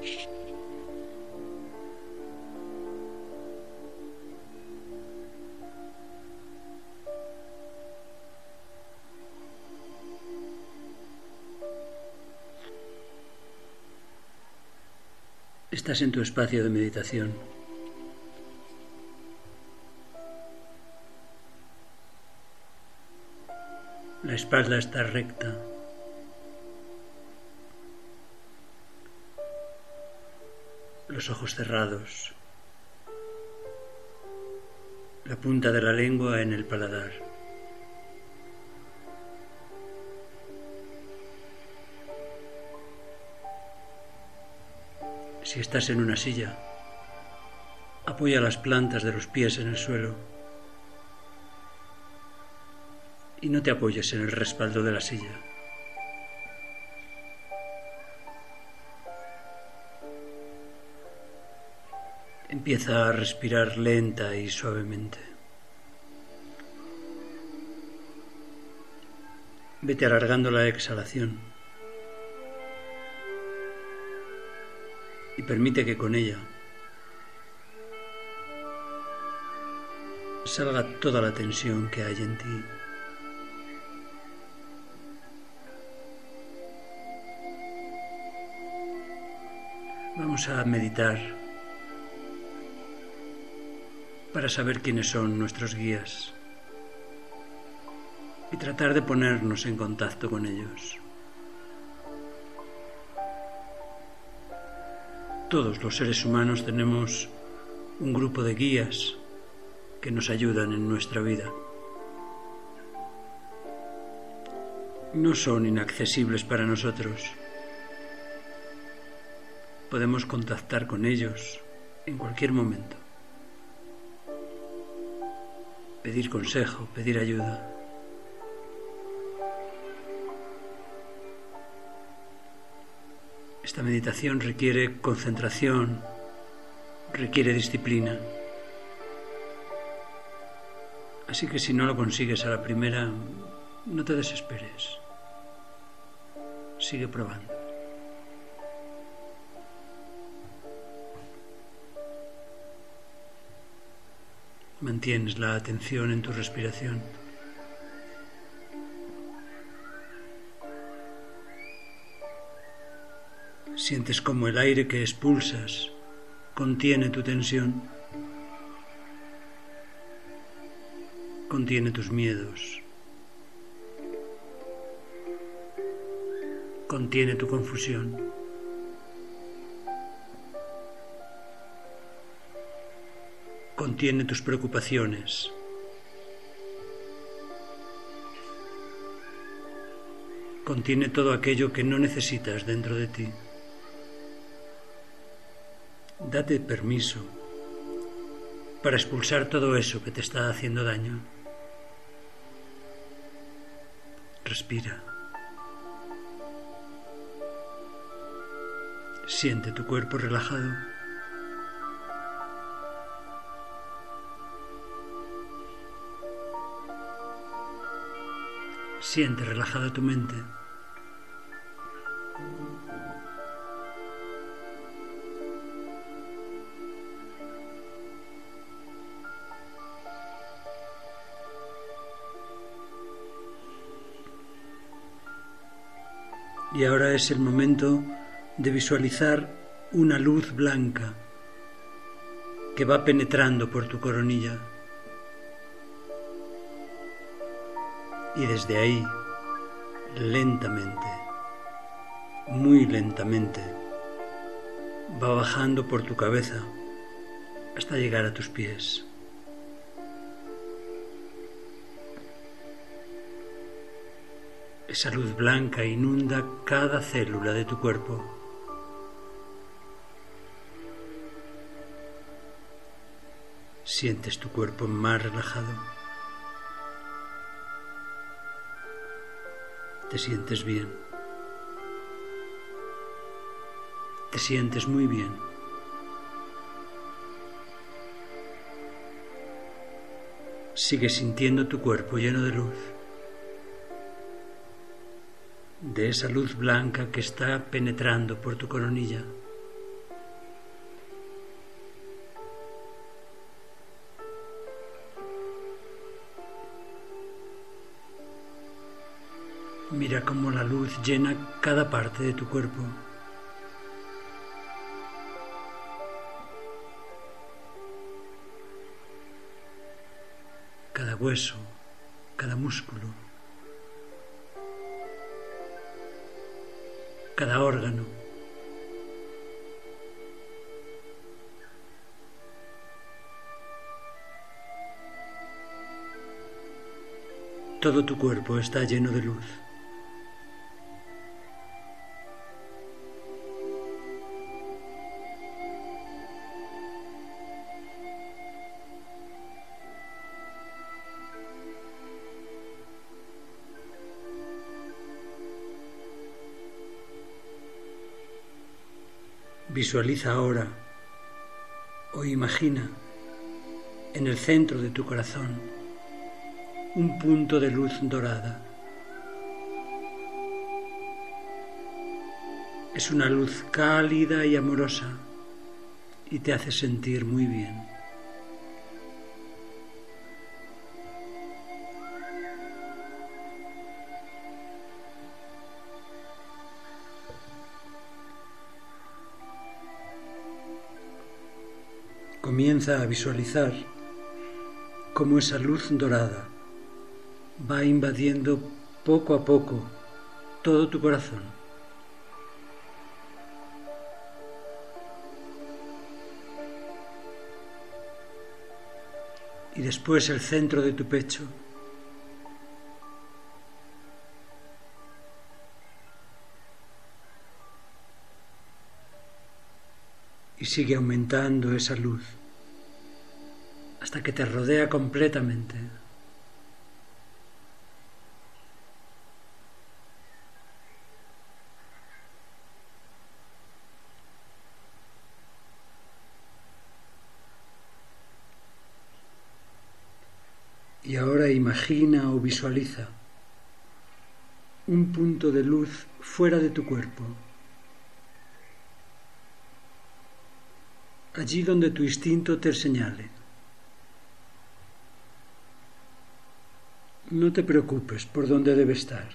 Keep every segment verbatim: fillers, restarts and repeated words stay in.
Estás en tu espacio de meditación. La espalda está recta. Los ojos cerrados. La punta de la lengua en el paladar. Si estás en una silla, apoya las plantas de los pies en el suelo y no te apoyes en el respaldo de la silla. Empieza a respirar lenta y suavemente. Vete alargando la exhalación. Y permite que con ella salga toda la tensión que hay en ti. Vamos a meditar para saber quiénes son nuestros guías y tratar de ponernos en contacto con ellos. Todos los seres humanos tenemos un grupo de guías que nos ayudan en nuestra vida. No son inaccesibles para nosotros. Podemos contactar con ellos en cualquier momento. Pedir consejo, pedir ayuda. Esta meditación requiere concentración, requiere disciplina. Así que si no lo consigues a la primera, no te desesperes. Sigue probando. Mantienes la atención en tu respiración. Sientes como el aire que expulsas contiene tu tensión, contiene tus miedos, contiene tu confusión. Contiene tus preocupaciones. Contiene todo aquello que no necesitas dentro de ti. Date permiso para expulsar todo eso que te está haciendo daño. Respira. Siente tu cuerpo relajado. Siente relajada tu mente. Y ahora es el momento de visualizar una luz blanca que va penetrando por tu coronilla. Y desde ahí, lentamente, muy lentamente, va bajando por tu cabeza hasta llegar a tus pies. Esa luz blanca inunda cada célula de tu cuerpo. Sientes tu cuerpo más relajado. Te sientes bien. Te sientes muy bien. Sigues sintiendo tu cuerpo lleno de luz. De esa luz blanca que está penetrando por tu coronilla. Mira cómo la luz llena cada parte de tu cuerpo. Cada hueso, cada músculo, cada órgano. Todo tu cuerpo está lleno de luz. Visualiza ahora o imagina en el centro de tu corazón un punto de luz dorada. Es una luz cálida y amorosa y te hace sentir muy bien. Comienza a visualizar cómo esa luz dorada va invadiendo poco a poco todo tu corazón. Y después el centro de tu pecho. Y sigue aumentando esa luz hasta que te rodea completamente. Y ahora imagina o visualiza un punto de luz fuera de tu cuerpo, allí donde tu instinto te señale. No te preocupes por dónde debe estar.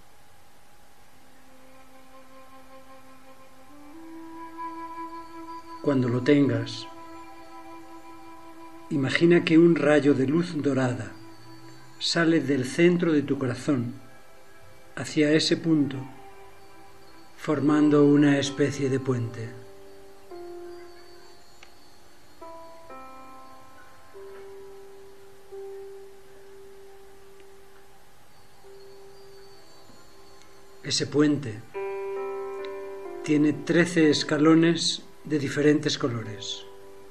Cuando lo tengas, imagina que un rayo de luz dorada sale del centro de tu corazón hacia ese punto, formando una especie de puente. Ese puente tiene trece escalones de diferentes colores.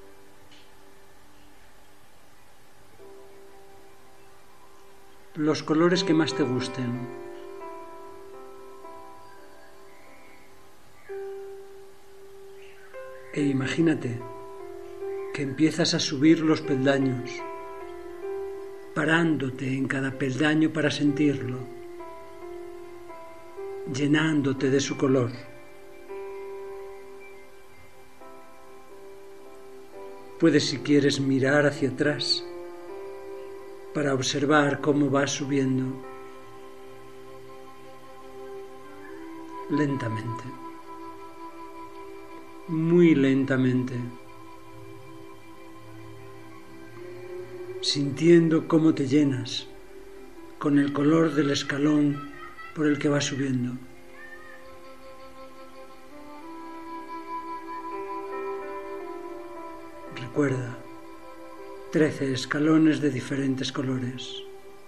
Los colores que más te gusten. E imagínate que empiezas a subir los peldaños, parándote en cada peldaño para sentirlo, llenándote de su color. Puedes, si quieres, mirar hacia atrás para observar cómo vas subiendo lentamente, muy lentamente, sintiendo cómo te llenas con el color del escalón por el que vas subiendo. Recuerda, trece escalones de diferentes colores.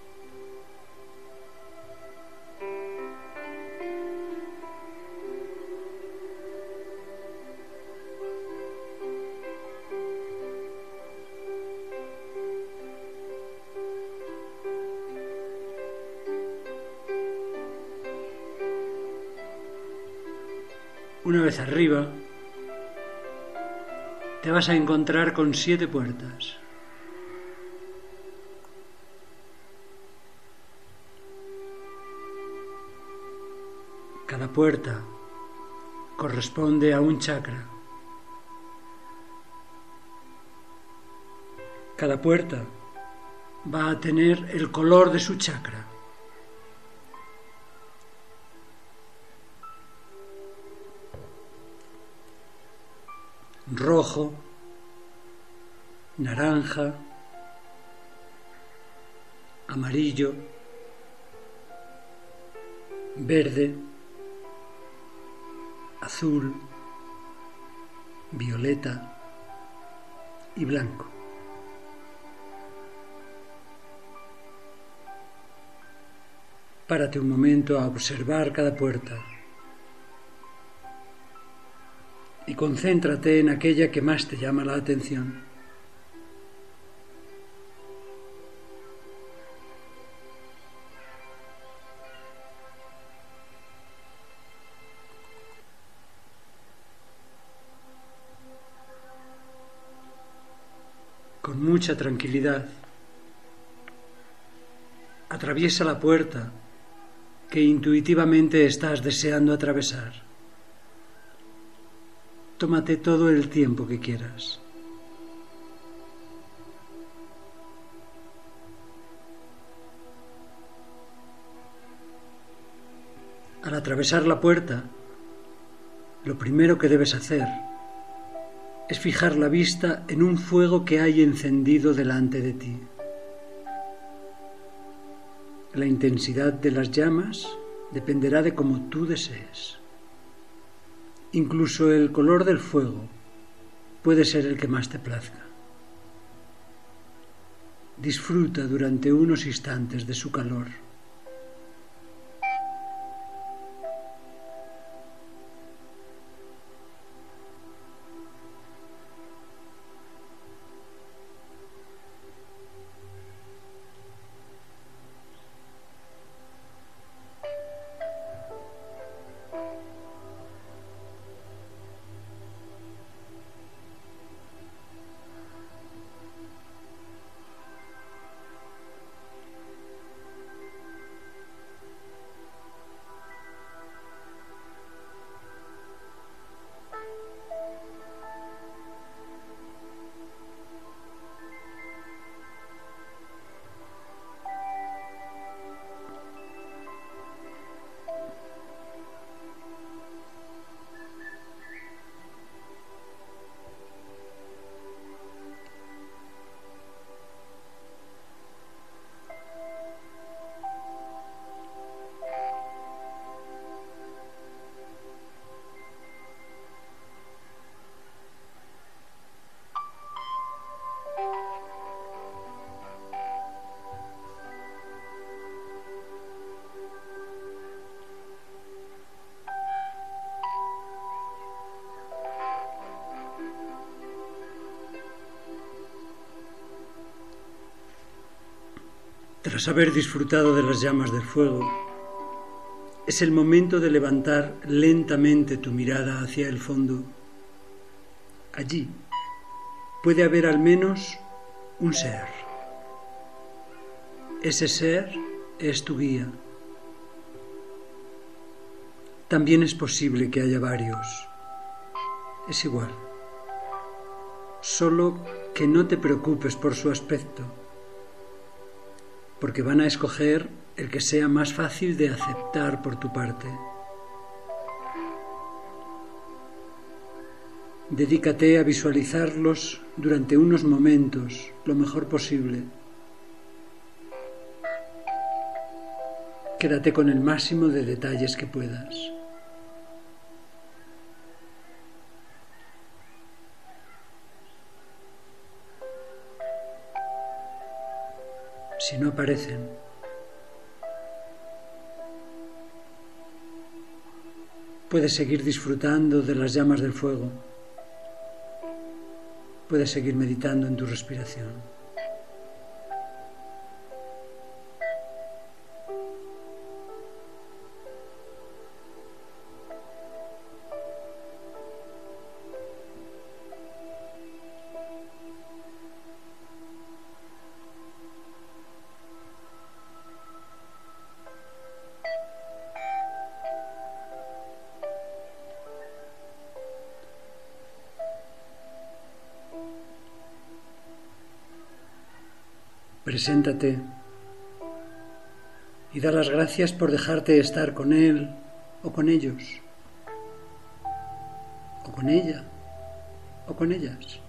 Una vez arriba, te vas a encontrar con siete puertas. Cada puerta corresponde a un chakra. Cada puerta va a tener el color de su chakra. rojo, naranja, amarillo, verde, azul, violeta y blanco. Párate un momento a observar cada puerta y concéntrate en aquella que más te llama la atención. Con mucha tranquilidad, atraviesa la puerta que intuitivamente estás deseando atravesar. Tómate todo el tiempo que quieras. Al atravesar la puerta, lo primero que debes hacer es fijar la vista en un fuego que hay encendido delante de ti. La intensidad de las llamas dependerá de cómo tú desees. Incluso el color del fuego puede ser el que más te plazca. Disfruta durante unos instantes de su calor. Tras haber disfrutado de las llamas del fuego, es el momento de levantar lentamente tu mirada hacia el fondo. Allí puede haber al menos un ser. Ese ser es tu guía. También es posible que haya varios. Es igual. Solo que no te preocupes por su aspecto, porque van a escoger el que sea más fácil de aceptar por tu parte. Dedícate a visualizarlos durante unos momentos, lo mejor posible. Quédate con el máximo de detalles que puedas. Si no aparecen, puedes seguir disfrutando de las llamas del fuego. Puedes seguir meditando en tu respiración. Preséntate y da las gracias por dejarte estar con él o con ellos, o con ella, o con ellas.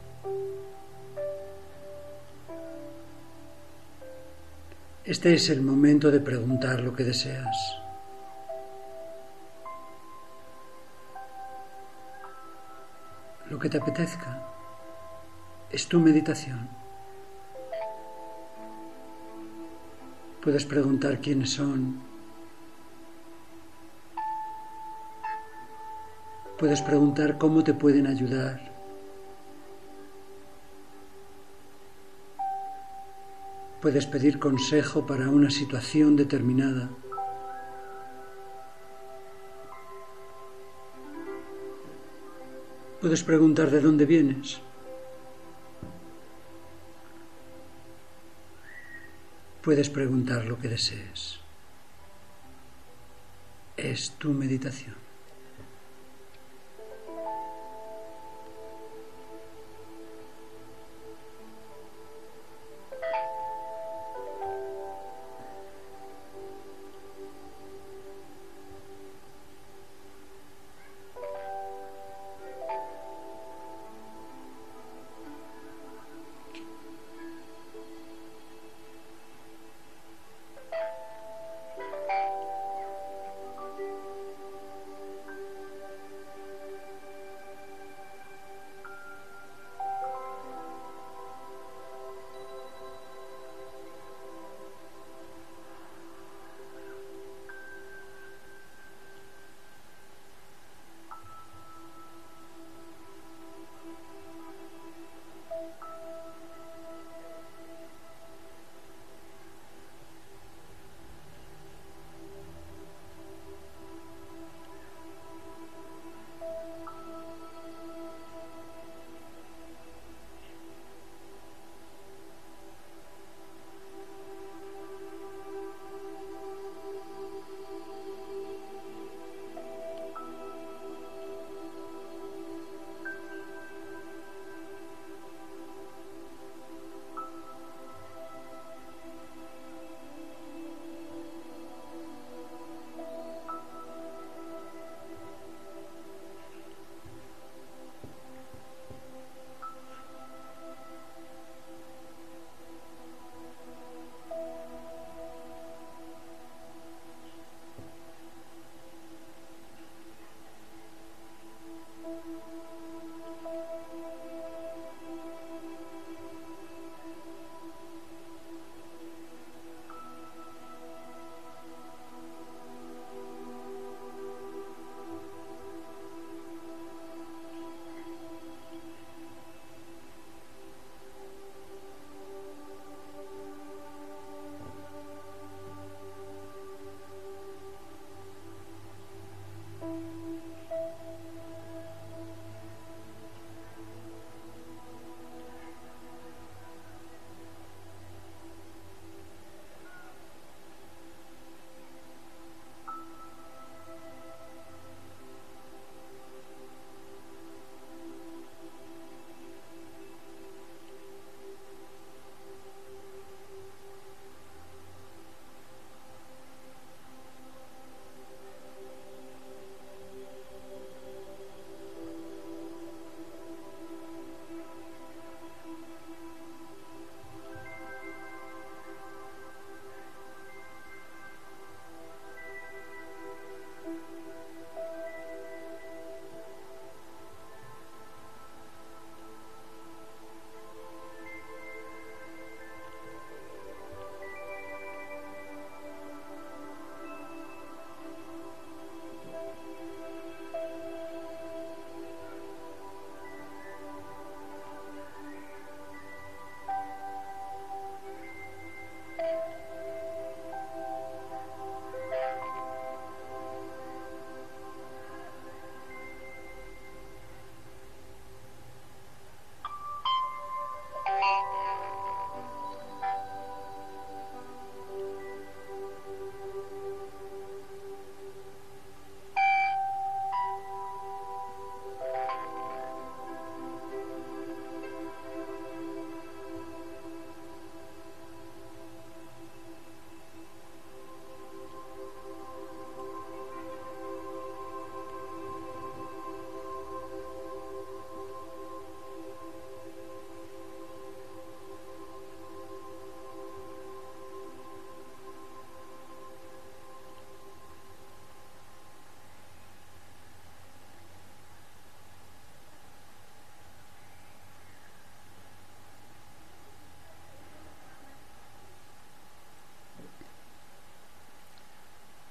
Este es el momento de preguntar lo que deseas. Lo que te apetezca. Es tu meditación. Puedes preguntar quiénes son. Puedes preguntar cómo te pueden ayudar. Puedes pedir consejo para una situación determinada. Puedes preguntar de dónde vienes. Puedes preguntar lo que desees. Es tu meditación.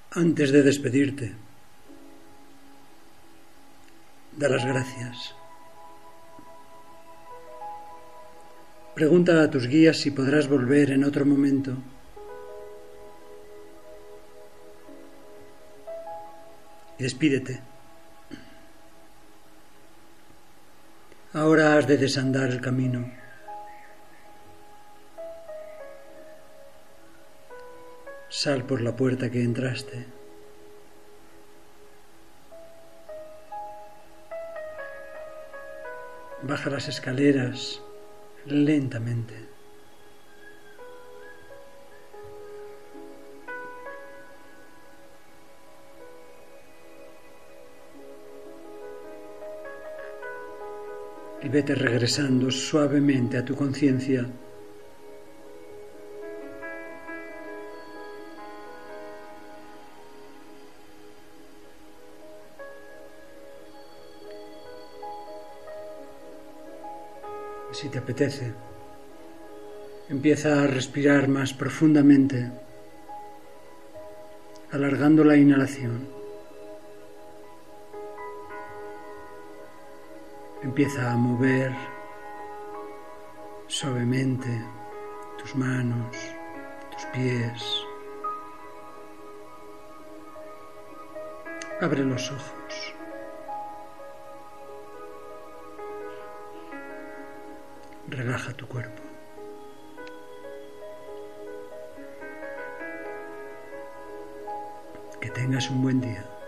Antes de despedirte, da las gracias. Pregunta a tus guías si podrás volver en otro momento. Y despídete. Ahora has de desandar el camino. Sal por la puerta que entraste. Baja las escaleras lentamente. Y vete regresando suavemente a tu conciencia. Si te apetece, empieza a respirar más profundamente, alargando la inhalación. Empieza a mover suavemente tus manos, tus pies. Abre los ojos. Relaja tu cuerpo. Que tengas un buen día.